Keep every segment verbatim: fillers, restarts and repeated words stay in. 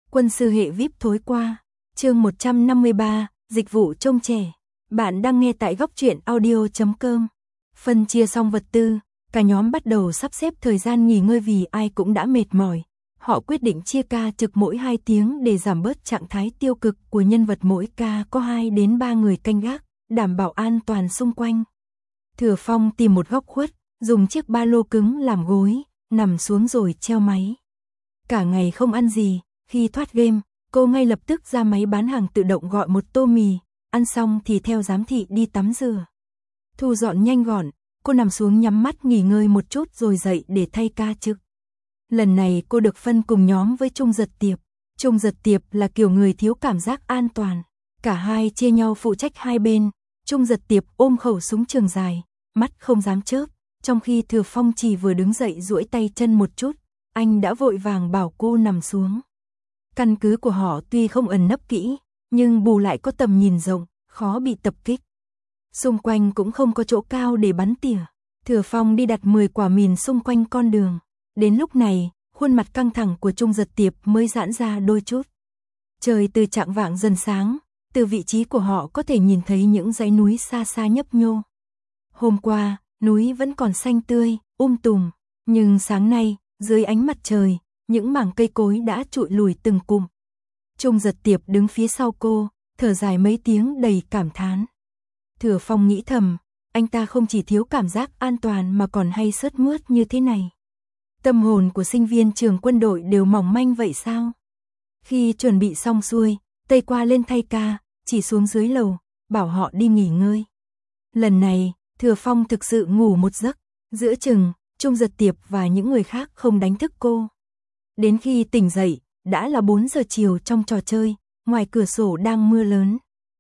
Quân sư hệ vi ai pi thối qua. Chương một trăm năm mươi ba, dịch vụ trông trẻ. Bạn đang nghe tại góc truyện audio chấm com. Phân chia xong vật tư, cả nhóm bắt đầu sắp xếp thời gian nghỉ ngơi vì ai cũng đã mệt mỏi. Họ quyết định chia ca trực mỗi hai tiếng để giảm bớt trạng thái tiêu cực của nhân vật, mỗi ca có hai đến ba người canh gác, đảm bảo an toàn xung quanh. Thừa Phong tìm một góc khuất, dùng chiếc ba lô cứng làm gối, nằm xuống rồi treo máy. Cả ngày không ăn gì, khi thoát game, cô ngay lập tức ra máy bán hàng tự động gọi một tô mì, ăn xong thì theo giám thị đi tắm rửa. Thu dọn nhanh gọn, cô nằm xuống nhắm mắt nghỉ ngơi một chút rồi dậy để thay ca trực. Lần này cô được phân cùng nhóm với Trung Giật Tiệp. Trung Giật Tiệp là kiểu người thiếu cảm giác an toàn. Cả hai chia nhau phụ trách hai bên. Trung Giật Tiệp ôm khẩu súng trường dài, mắt không dám chớp, trong khi Thừa Phong chỉ vừa đứng dậy duỗi tay chân một chút, anh đã vội vàng bảo cô nằm xuống. Căn cứ của họ tuy không ẩn nấp kỹ, nhưng bù lại có tầm nhìn rộng, khó bị tập kích. Xung quanh cũng không có chỗ cao để bắn tỉa. Thừa Phong đi đặt mười quả mìn xung quanh con đường. Đến lúc này, khuôn mặt căng thẳng của Trung Giật Tiệp mới giãn ra đôi chút. Trời từ chạng vạng dần sáng, từ vị trí của họ có thể nhìn thấy những dãy núi xa xa nhấp nhô. Hôm qua, núi vẫn còn xanh tươi, um tùm, nhưng sáng nay, dưới ánh mặt trời, những mảng cây cối đã trụi lùi từng cụm. Trung Giật Tiệp đứng phía sau cô, thở dài mấy tiếng đầy cảm thán. Thừa Phong nghĩ thầm, anh ta không chỉ thiếu cảm giác an toàn mà còn hay sướt mướt như thế này. Tâm hồn của sinh viên trường quân đội đều mỏng manh vậy sao? Khi chuẩn bị xong xuôi, Tây qua lên thay ca, chỉ xuống dưới lầu, bảo họ đi nghỉ ngơi. Lần này, Thừa Phong thực sự ngủ một giấc, giữa chừng, Trung Giật Tiệp và những người khác không đánh thức cô. Đến khi tỉnh dậy, đã là bốn giờ chiều trong trò chơi, ngoài cửa sổ đang mưa lớn.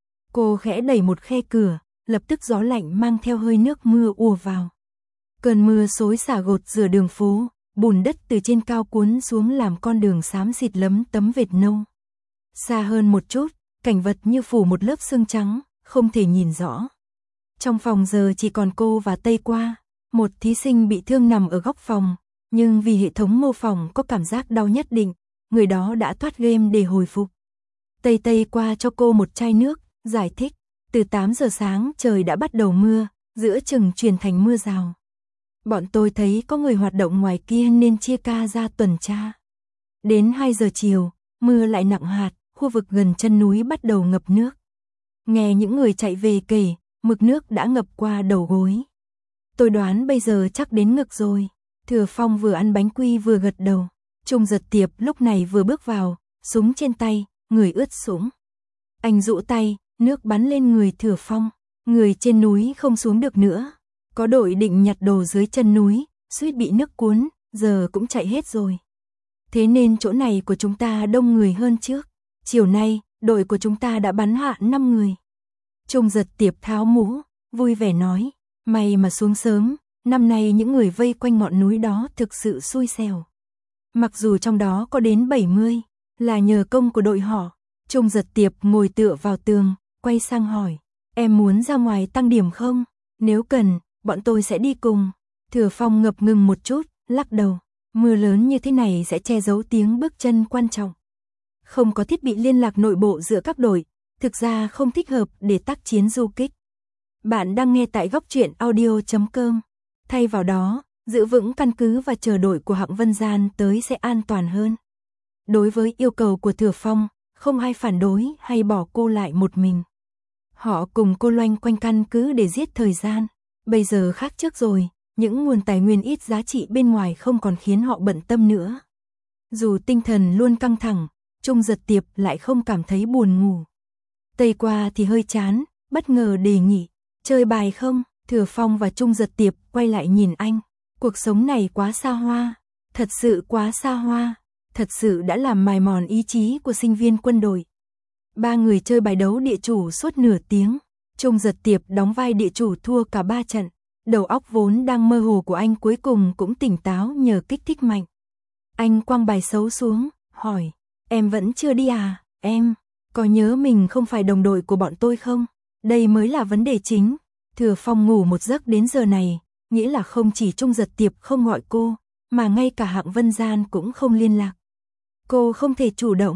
Cô khẽ đẩy một khe cửa, lập tức gió lạnh mang theo hơi nước mưa ùa vào. Cơn mưa xối xả gột rửa đường phố, bùn đất từ trên cao cuốn xuống làm con đường xám xịt lấm tấm vệt nâu. Xa hơn một chút, cảnh vật như phủ một lớp sương trắng, không thể nhìn rõ. Trong phòng giờ chỉ còn cô và Tây qua, một thí sinh bị thương nằm ở góc phòng, nhưng vì hệ thống mô phỏng có cảm giác đau nhất định, người đó đã thoát game để hồi phục. Tây Tây qua cho cô một chai nước, giải thích, từ tám giờ sáng trời đã bắt đầu mưa, giữa chừng chuyển thành mưa rào. Bọn tôi thấy có người hoạt động ngoài kia nên chia ca ra tuần tra. Đến hai giờ chiều, mưa lại nặng hạt, khu vực gần chân núi bắt đầu ngập nước. Nghe những người chạy về kể, mực nước đã ngập qua đầu gối. Tôi đoán bây giờ chắc đến ngực rồi. Thừa Phong vừa ăn bánh quy vừa gật đầu. Trung Giật Tiệp lúc này vừa bước vào, súng trên tay, người ướt sũng. Anh dụ tay, nước bắn lên người Thừa Phong. Người trên núi không xuống được nữa. Có đội định nhặt đồ dưới chân núi, suýt bị nước cuốn, giờ cũng chạy hết rồi. Thế nên chỗ này của chúng ta đông người hơn trước. Chiều nay, đội của chúng ta đã bắn hạ năm người. Trung Giật Tiệp tháo mũ, vui vẻ nói, may mà xuống sớm, năm nay những người vây quanh ngọn núi đó thực sự xui xẻo. Mặc dù trong đó có đến bảy mươi, là nhờ công của đội họ. Trung Giật Tiệp ngồi tựa vào tường, quay sang hỏi, em muốn ra ngoài tăng điểm không? Nếu cần, bọn tôi sẽ đi cùng. Thừa Phong ngập ngừng một chút, lắc đầu, mưa lớn như thế này sẽ che giấu tiếng bước chân quan trọng. Không có thiết bị liên lạc nội bộ giữa các đội, thực ra không thích hợp để tác chiến du kích. Bạn đang nghe tại góc truyện audio chấm com. Thay vào đó, giữ vững căn cứ và chờ đội của Hạng Vân Gian tới sẽ an toàn hơn. Đối với yêu cầu của Thừa Phong, không ai phản đối hay bỏ cô lại một mình. Họ cùng cô loanh quanh căn cứ để giết thời gian. Bây giờ khác trước rồi, những nguồn tài nguyên ít giá trị bên ngoài không còn khiến họ bận tâm nữa. Dù tinh thần luôn căng thẳng, Trung Giật Tiệp lại không cảm thấy buồn ngủ. Tây qua thì hơi chán, bất ngờ đề nghị, chơi bài không? Thừa Phong và Trung Giật Tiệp quay lại nhìn anh. Cuộc sống này quá xa hoa, thật sự quá xa hoa, thật sự đã làm mài mòn ý chí của sinh viên quân đội. Ba người chơi bài đấu địa chủ suốt nửa tiếng. Trung Giật Tiệp đóng vai địa chủ thua cả ba trận. Đầu óc vốn đang mơ hồ của anh cuối cùng cũng tỉnh táo nhờ kích thích mạnh. Anh quăng bài xấu xuống, hỏi, em vẫn chưa đi à? Em, có nhớ mình không phải đồng đội của bọn tôi không? Đây mới là vấn đề chính. Thừa Phong ngủ một giấc đến giờ này, nghĩa là không chỉ Trung Giật Tiệp không gọi cô, mà ngay cả Hạng Vân Gian cũng không liên lạc. Cô không thể chủ động,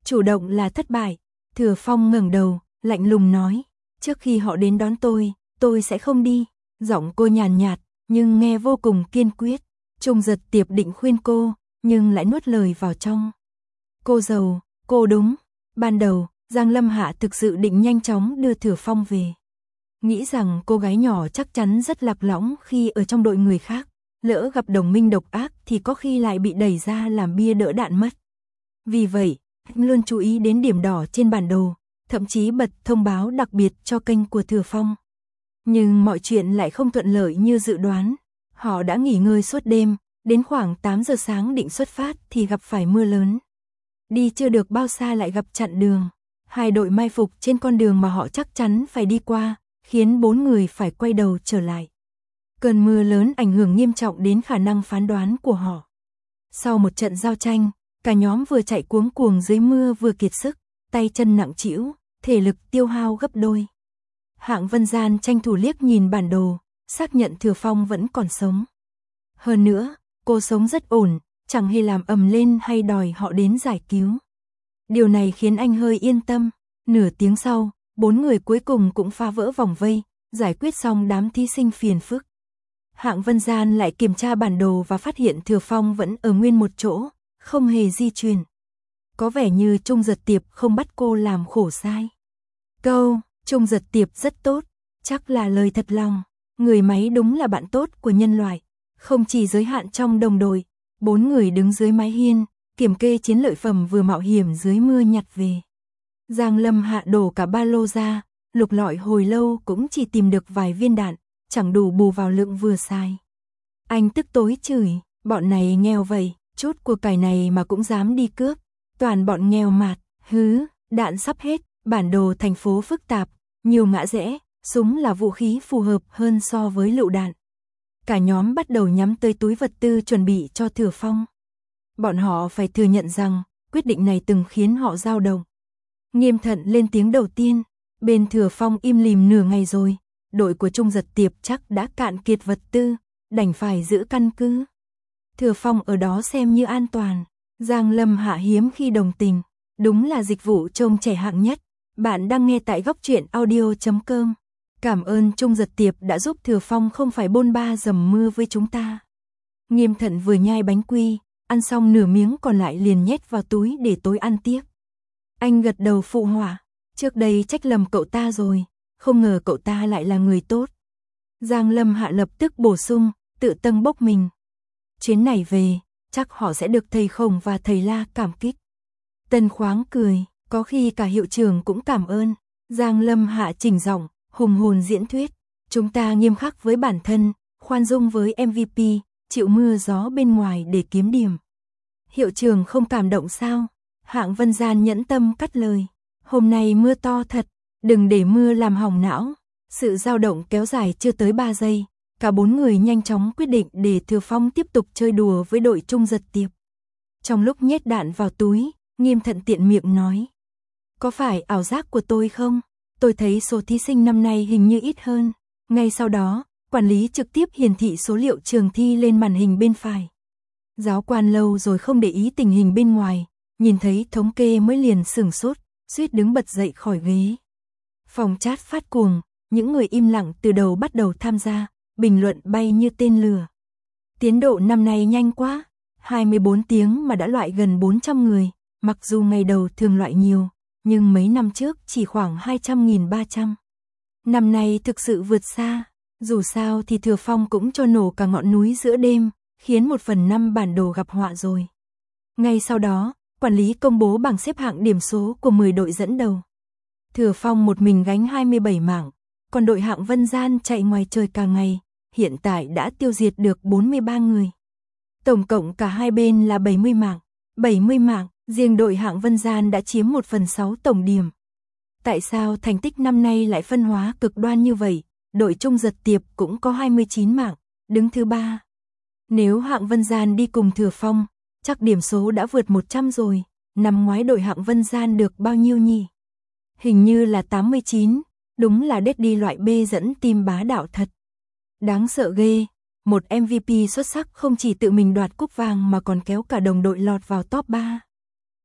Chủ động là thất bại. Thừa Phong ngẩng đầu, lạnh lùng nói, trước khi họ đến đón tôi, tôi sẽ không đi. Giọng cô nhàn nhạt, nhưng nghe vô cùng kiên quyết. Trung Giật Tiệp định khuyên cô, nhưng lại nuốt lời vào trong. Cô giàu, cô đúng. Ban đầu, Giang Lâm Hạ thực sự định nhanh chóng đưa Thừa Phong về. Nghĩ rằng cô gái nhỏ chắc chắn rất lạc lõng khi ở trong đội người khác. Lỡ gặp đồng minh độc ác thì có khi lại bị đẩy ra làm bia đỡ đạn mất. Vì vậy, anh luôn chú ý đến điểm đỏ trên bản đồ, thậm chí bật thông báo đặc biệt cho kênh của Thừa Phong. Nhưng mọi chuyện lại không thuận lợi như dự đoán. Họ đã nghỉ ngơi suốt đêm, đến khoảng tám giờ sáng định xuất phát thì gặp phải mưa lớn. Đi chưa được bao xa lại gặp chặn đường. Hai đội mai phục trên con đường mà họ chắc chắn phải đi qua, khiến bốn người phải quay đầu trở lại. Cơn mưa lớn ảnh hưởng nghiêm trọng đến khả năng phán đoán của họ. Sau một trận giao tranh, cả nhóm vừa chạy cuống cuồng dưới mưa vừa kiệt sức, tay chân nặng trĩu, thể lực tiêu hao gấp đôi. Hạng Vân Gian tranh thủ liếc nhìn bản đồ, xác nhận Thừa Phong vẫn còn sống. Hơn nữa, cô sống rất ổn, chẳng hề làm ầm lên hay đòi họ đến giải cứu. Điều này khiến anh hơi yên tâm. Nửa tiếng sau, bốn người cuối cùng cũng phá vỡ vòng vây, giải quyết xong đám thí sinh phiền phức. Hạng Vân Gian lại kiểm tra bản đồ và phát hiện Thừa Phong vẫn ở nguyên một chỗ, không hề di chuyển. Có vẻ như Trung Giật Tiệp không bắt cô làm khổ sai. Câu, Trung Giật Tiệp rất tốt, chắc là lời thật lòng. Người máy đúng là bạn tốt của nhân loại, không chỉ giới hạn trong đồng đội. Bốn người đứng dưới mái hiên, kiểm kê chiến lợi phẩm vừa mạo hiểm dưới mưa nhặt về. Giang Lâm Hạ đổ cả ba lô ra, lục lọi hồi lâu cũng chỉ tìm được vài viên đạn, chẳng đủ bù vào lượng vừa xài. Anh tức tối chửi, bọn này nghèo vậy, chút của cải này mà cũng dám đi cướp, toàn bọn nghèo mạt, hứ, đạn sắp hết, bản đồ thành phố phức tạp, nhiều ngã rẽ, súng là vũ khí phù hợp hơn so với lựu đạn. Cả nhóm bắt đầu nhắm tới túi vật tư chuẩn bị cho Thừa Phong. Bọn họ phải thừa nhận rằng, quyết định này từng khiến họ dao động. Nghiêm Thận lên tiếng đầu tiên, bên Thừa Phong im lìm nửa ngày rồi, đội của Trung Giật Tiệp chắc đã cạn kiệt vật tư, đành phải giữ căn cứ. Thừa Phong ở đó xem như an toàn. Giang Lâm Hạ hiếm khi đồng tình, đúng là dịch vụ trông trẻ hạng nhất. Bạn đang nghe tại góc truyện audio chấm com. Cảm ơn Trung Giật Tiệp đã giúp Thừa Phong không phải bôn ba dầm mưa với chúng ta. Nghiêm Thận vừa nhai bánh quy, ăn xong nửa miếng còn lại liền nhét vào túi để tối ăn tiếp. Anh gật đầu phụ họa, trước đây trách lầm cậu ta rồi, không ngờ cậu ta lại là người tốt. Giang Lâm Hạ lập tức bổ sung, tự tâng bốc mình. Chuyến này về, chắc họ sẽ được thầy Khổng và thầy La cảm kích. Tân Khoáng cười, có khi cả hiệu trưởng cũng cảm ơn. Giang Lâm Hạ chỉnh giọng, hùng hồn diễn thuyết. Chúng ta nghiêm khắc với bản thân, khoan dung với em vê pê, chịu mưa gió bên ngoài để kiếm điểm. Hiệu trưởng không cảm động sao? Hạng Vân Gian nhẫn tâm cắt lời. Hôm nay mưa to thật, đừng để mưa làm hỏng não. Sự dao động kéo dài chưa tới ba giây. Cả bốn người nhanh chóng quyết định để Thừa Phong tiếp tục chơi đùa với đội Trung Giật Tiệp. Trong lúc nhét đạn vào túi, Nghiêm Thận tiện miệng nói. Có phải ảo giác của tôi không? Tôi thấy số thí sinh năm nay hình như ít hơn. Ngay sau đó, quản lý trực tiếp hiển thị số liệu trường thi lên màn hình bên phải. Giáo quan lâu rồi không để ý tình hình bên ngoài, nhìn thấy thống kê mới liền sửng sốt, suýt đứng bật dậy khỏi ghế. Phòng chat phát cuồng, những người im lặng từ đầu bắt đầu tham gia, bình luận bay như tên lửa. Tiến độ năm nay nhanh quá, hai mươi bốn tiếng mà đã loại gần bốn trăm người, mặc dù ngày đầu thường loại nhiều, nhưng mấy năm trước chỉ khoảng hai trăm nghìn ba trăm. Năm nay thực sự vượt xa, dù sao thì Thừa Phong cũng cho nổ cả ngọn núi giữa đêm, khiến một phần năm bản đồ gặp họa rồi. Ngay sau đó, quản lý công bố bảng xếp hạng điểm số của mười đội dẫn đầu. Thừa Phong một mình gánh hai mươi bảy mạng, còn đội Hạng Vân Gian chạy ngoài trời cả ngày, hiện tại đã tiêu diệt được bốn mươi ba người. Tổng cộng cả hai bên là bảy mươi mạng, bảy mươi mạng, riêng đội Hạng Vân Gian đã chiếm một phần sáu tổng điểm. Tại sao thành tích năm nay lại phân hóa cực đoan như vậy? Đội Trung Giật Tiệp cũng có hai mươi chín mạng, đứng thứ ba. Nếu Hạng Vân Gian đi cùng Thừa Phong, chắc điểm số đã vượt một trăm rồi. Năm ngoái đội Hạng Vân Gian được bao nhiêu nhỉ? Hình như là tám mươi chín, đúng là đết đi loại B dẫn team bá đạo thật. Đáng sợ ghê, một em vê pê xuất sắc không chỉ tự mình đoạt cúp vàng mà còn kéo cả đồng đội lọt vào top ba.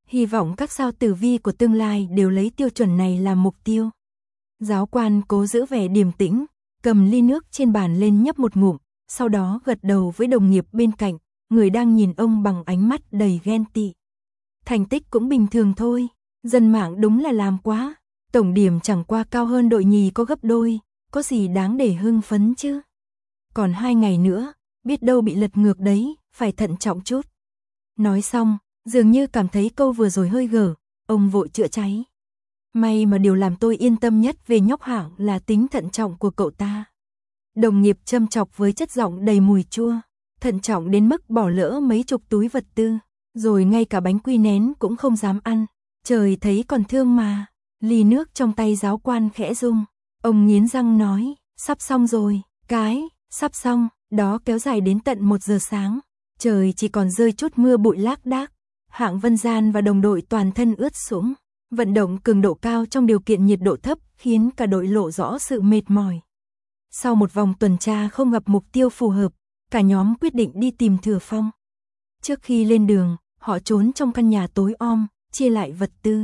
Hy vọng các sao tử vi của tương lai đều lấy tiêu chuẩn này làm mục tiêu. Giáo quan cố giữ vẻ điềm tĩnh, cầm ly nước trên bàn lên nhấp một ngụm, sau đó gật đầu với đồng nghiệp bên cạnh, người đang nhìn ông bằng ánh mắt đầy ghen tị. Thành tích cũng bình thường thôi, dân mạng đúng là làm quá, tổng điểm chẳng qua cao hơn đội nhì có gấp đôi, có gì đáng để hưng phấn chứ. Còn hai ngày nữa, biết đâu bị lật ngược đấy, phải thận trọng chút. Nói xong, dường như cảm thấy câu vừa rồi hơi gở, ông vội chữa cháy. May mà điều làm tôi yên tâm nhất về nhóc Hạng là tính thận trọng của cậu ta. Đồng nghiệp châm chọc với chất giọng đầy mùi chua, thận trọng đến mức bỏ lỡ mấy chục túi vật tư, rồi ngay cả bánh quy nén cũng không dám ăn, trời thấy còn thương mà. Ly nước trong tay giáo quan khẽ rung, ông nghiến răng nói, sắp xong rồi, cái, sắp xong, đó kéo dài đến tận một giờ sáng, trời chỉ còn rơi chút mưa bụi lác đác. Hạng Vân Gian và đồng đội toàn thân ướt sũng, vận động cường độ cao trong điều kiện nhiệt độ thấp khiến cả đội lộ rõ sự mệt mỏi. Sau một vòng tuần tra không gặp mục tiêu phù hợp, cả nhóm quyết định đi tìm Thừa Phong. Trước khi lên đường, họ trốn trong căn nhà tối om, chia lại vật tư.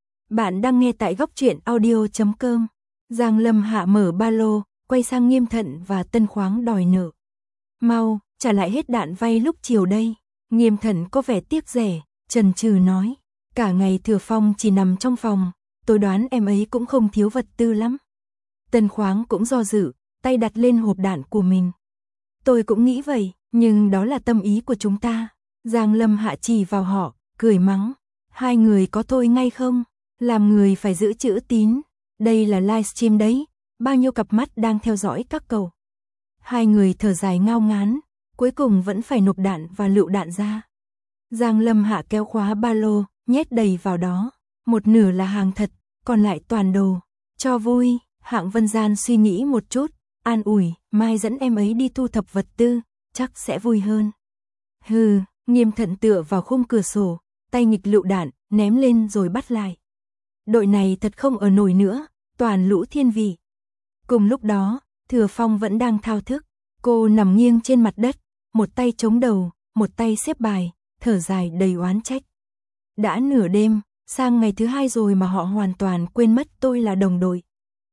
Bạn đang nghe tại góc truyện audio chấm com. Giang Lâm Hạ mở ba lô, quay sang Nghiêm Thận và Tân Khoáng đòi nợ. Mau, trả lại hết đạn vay lúc chiều đây. Nghiêm Thận có vẻ tiếc rẻ, chần chừ nói. Cả ngày Thừa Phong chỉ nằm trong phòng, tôi đoán em ấy cũng không thiếu vật tư lắm. Tân Khoáng cũng do dự, tay đặt lên hộp đạn của mình. Tôi cũng nghĩ vậy, nhưng đó là tâm ý của chúng ta. Giang Lâm Hạ chỉ vào họ, cười mắng. Hai người có thôi ngay không? Làm người phải giữ chữ tín. Đây là livestream đấy, bao nhiêu cặp mắt đang theo dõi các cậu. Hai người thở dài ngao ngán, cuối cùng vẫn phải nộp đạn và lựu đạn ra. Giang Lâm Hạ kéo khóa ba lô, nhét đầy vào đó. Một nửa là hàng thật, còn lại toàn đồ. Cho vui, Hạng Vân Gian suy nghĩ một chút, an ủi, mai dẫn em ấy đi thu thập vật tư, chắc sẽ vui hơn. Hừ, Nghiêm Thận tựa vào khung cửa sổ, tay nghịch lựu đạn, ném lên rồi bắt lại. Đội này thật không ở nổi nữa, toàn lũ thiên vị. Cùng lúc đó, Thừa Phong vẫn đang thao thức, cô nằm nghiêng trên mặt đất, một tay chống đầu, một tay xếp bài, thở dài đầy oán trách. Đã nửa đêm, sang ngày thứ hai rồi mà họ hoàn toàn quên mất tôi là đồng đội.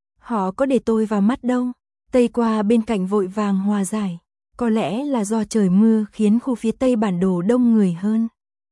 Họ có để tôi vào mắt đâu. Tây qua bên cạnh vội vàng hòa giải, có lẽ là do trời mưa khiến khu phía tây bản đồ đông người hơn.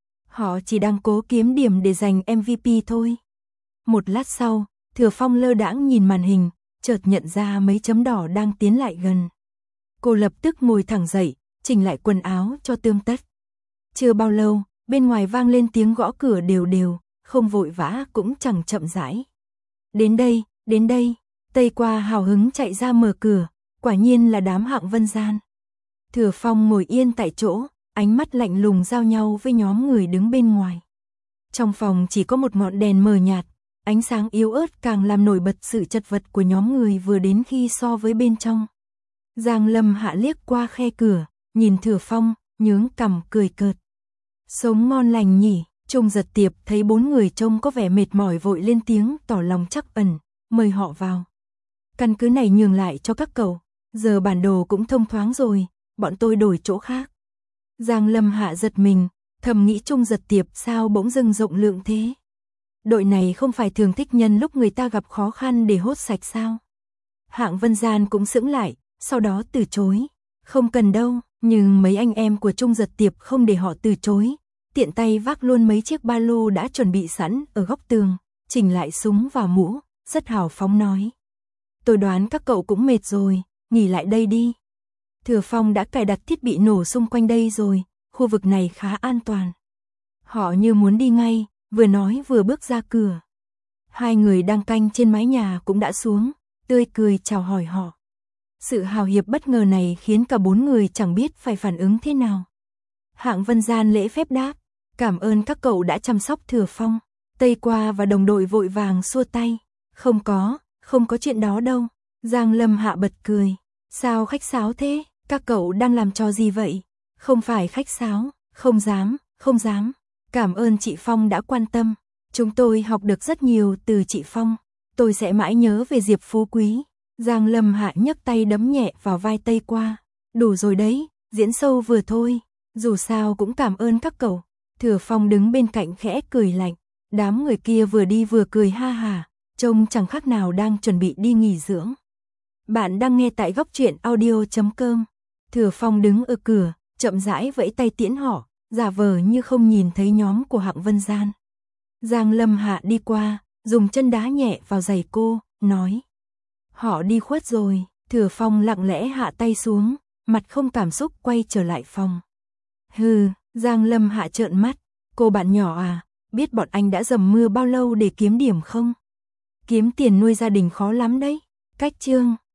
Họ chỉ đang cố kiếm điểm để giành em vê pê thôi. Một lát sau, Thừa Phong lơ đãng nhìn màn hình, chợt nhận ra mấy chấm đỏ đang tiến lại gần. Cô lập tức ngồi thẳng dậy, chỉnh lại quần áo cho tươm tất. Chưa bao lâu, bên ngoài vang lên tiếng gõ cửa đều đều, không vội vã cũng chẳng chậm rãi. Đến đây, đến đây, Tây qua hào hứng chạy ra mở cửa, quả nhiên là đám Hạng Vân Gian. Thừa Phong ngồi yên tại chỗ, ánh mắt lạnh lùng giao nhau với nhóm người đứng bên ngoài. Trong phòng chỉ có một ngọn đèn mờ nhạt, ánh sáng yếu ớt càng làm nổi bật sự chật vật của nhóm người vừa đến khi so với bên trong. Giang Lâm Hạ liếc qua khe cửa, nhìn Thừa Phong, nhướng cằm cười cợt. Sống ngon lành nhỉ. Trung Giật Tiệp thấy bốn người trông có vẻ mệt mỏi vội lên tiếng tỏ lòng trắc ẩn, mời họ vào. Căn cứ này nhường lại cho các cậu, giờ bản đồ cũng thông thoáng rồi, bọn tôi đổi chỗ khác. Giang Lâm Hạ giật mình, thầm nghĩ Trung Giật Tiệp sao bỗng dưng rộng lượng thế. Đội này không phải thường thích nhân lúc người ta gặp khó khăn để hốt sạch sao? Hạng Vân Gian cũng sững lại, sau đó từ chối. Không cần đâu, nhưng mấy anh em của Trung Giật Tiệp không để họ từ chối. Tiện tay vác luôn mấy chiếc ba lô đã chuẩn bị sẵn ở góc tường, chỉnh lại súng vào mũ, rất hào phóng nói. Tôi đoán các cậu cũng mệt rồi, nghỉ lại đây đi. Thừa Phong đã cài đặt thiết bị nổ xung quanh đây rồi, khu vực này khá an toàn. Họ như muốn đi ngay, vừa nói vừa bước ra cửa. Hai người đang canh trên mái nhà cũng đã xuống, tươi cười chào hỏi họ. Sự hào hiệp bất ngờ này khiến cả bốn người chẳng biết phải phản ứng thế nào. Hạng Vân Gian lễ phép đáp, cảm ơn các cậu đã chăm sóc Thừa Phong. Tây qua và đồng đội vội vàng xua tay. Không có, không có chuyện đó đâu. Giang Lâm Hạ bật cười. Sao khách sáo thế, các cậu đang làm trò gì vậy? Không phải khách sáo, không dám, không dám. Cảm ơn chị Phong đã quan tâm. Chúng tôi học được rất nhiều từ chị Phong. Tôi sẽ mãi nhớ về Diệp Phú Quý. Giang Lâm Hạ nhấc tay đấm nhẹ vào vai Tây qua. Đủ rồi đấy, diễn sâu vừa thôi. Dù sao cũng cảm ơn các cậu. Thừa Phong đứng bên cạnh khẽ cười lạnh, đám người kia vừa đi vừa cười ha hà, trông chẳng khác nào đang chuẩn bị đi nghỉ dưỡng. Bạn đang nghe tại góc truyện audio chấm com. Thừa Phong đứng ở cửa, chậm rãi vẫy tay tiễn họ, giả vờ như không nhìn thấy nhóm của Hạng Vân Gian. Giang Lâm Hạ đi qua, dùng chân đá nhẹ vào giày cô, nói: họ đi khuất rồi. Thừa Phong lặng lẽ hạ tay xuống, mặt không cảm xúc quay trở lại phòng. Hừ, Giang Lâm Hạ trợn mắt, cô bạn nhỏ à, biết bọn anh đã dầm mưa bao lâu để kiếm điểm không? Kiếm tiền nuôi gia đình khó lắm đấy. Cách chương